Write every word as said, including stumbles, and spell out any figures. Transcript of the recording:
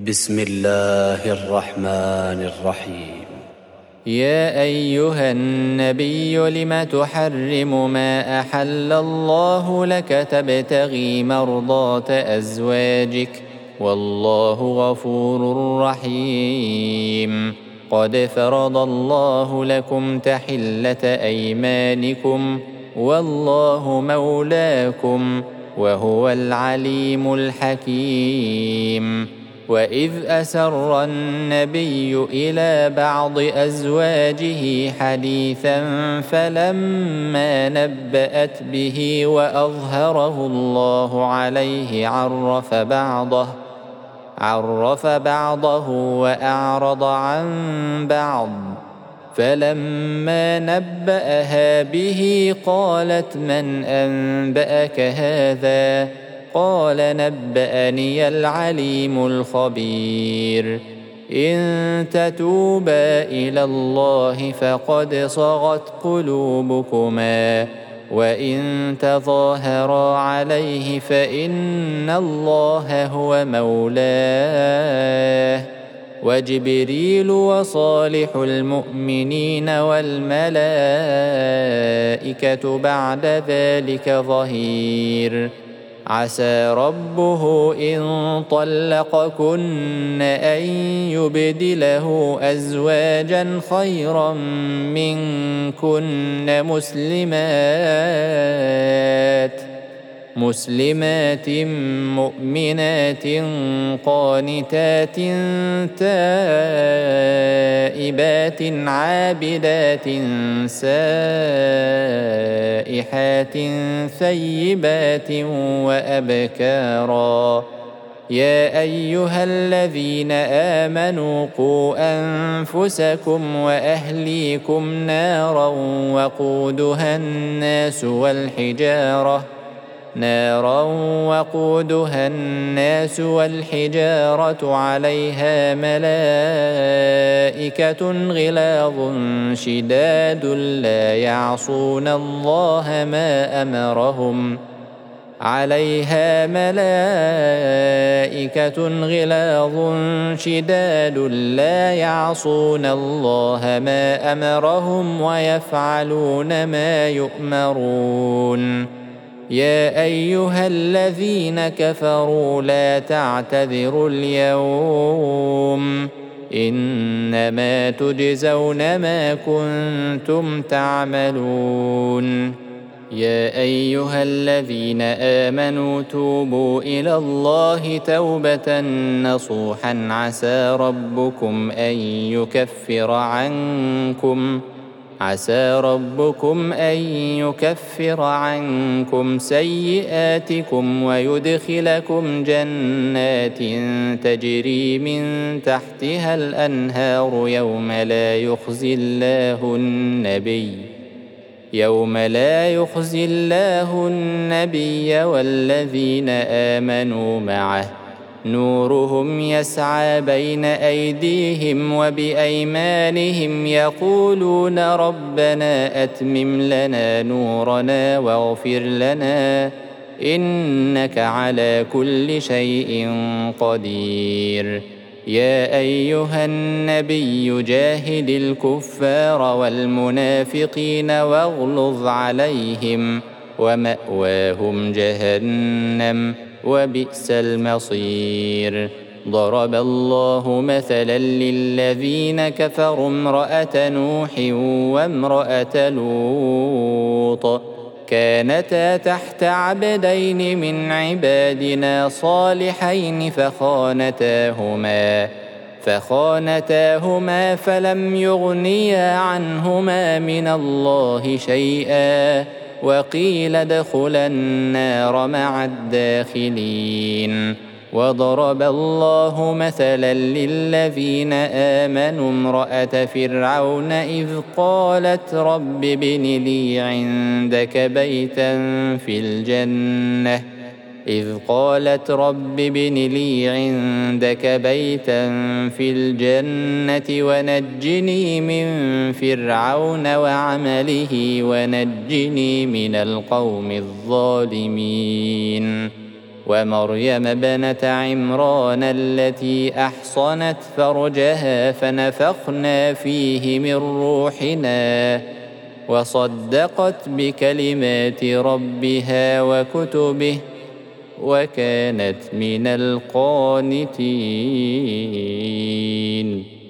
بسم الله الرحمن الرحيم. يا أيها النبي لم تحرم ما أحل الله لك تبتغي مرضات أزواجك والله غفور رحيم. قد فرض الله لكم تحلة أيمانكم والله مولاكم وهو العليم الحكيم. وإذ أسر النبي إلى بعض أزواجه حديثا فلما نبأت به وأظهره الله عليه عرف بعضه عرف بعضه وأعرض عن بعض. فلما نبأها به قالت من أنبأك هذا؟ قال نبأني العليم الخبير. إن تتوبا إلى الله فقد صغت قلوبكما وإن تظاهرا عليه فإن الله هو مولاه وجبريل وصالح المؤمنين والملائكة بعد ذلك ظهير. عسى ربه إن طلقكن أن يبدله أزواجا خيرا منكن مسلمات مسلمات مؤمنات قانتات تائبات عابدات سائحات ثيبات وأبكارا. يا أيها الذين آمنوا قوا أنفسكم وأهليكم نارا وقودها الناس والحجارة نارا وقودها الناس والحجارة عليها ملائكة غلاظ شداد لا يعصون الله ما أمرهم عليها ملائكة غلاظ شداد لا يعصون الله ما أمرهم ويفعلون ما يؤمرون. يا أيها الذين كفروا لا تعتذروا اليوم إنما تجزون ما كنتم تعملون. يا أيها الذين آمنوا توبوا إلى الله توبة نصوحا عسى ربكم أن يكفر عنكم عسى ربكم أن يكفر عنكم سيئاتكم ويدخلكم جنات تجري من تحتها الأنهار يوم لا يخزي الله النبي يوم لا يخزي الله النبي والذين آمنوا معه نورهم يسعى بين أيديهم وبأيمانهم يقولون ربنا أتمم لنا نورنا واغفر لنا إنك على كل شيء قدير. يا أيها النبي جاهد الكفار والمنافقين واغلظ عليهم ومأواهم جهنم وبئس المصير. ضرب الله مثلا للذين كفروا امرأة نوح وامرأة لوط كانتا تحت عبدين من عبادنا صالحين فخانتاهما فخانتاهما فلم يغنيا عنهما من الله شيئا وقيل ادخلا النار مع الداخلين. وضرب الله مثلا للذين آمنوا امرأة فرعون إذ قالت رب ابن لي عندك بيتا في الجنة إذ قالت رب ابن لي عندك بيتا في الجنة ونجني من فرعون وعمله ونجني من القوم الظالمين. ومريم ابنة عمران التي أحصنت فرجها فنفخنا فيه من روحنا وصدقت بكلمات ربها وكتبه وكانت من القانتين.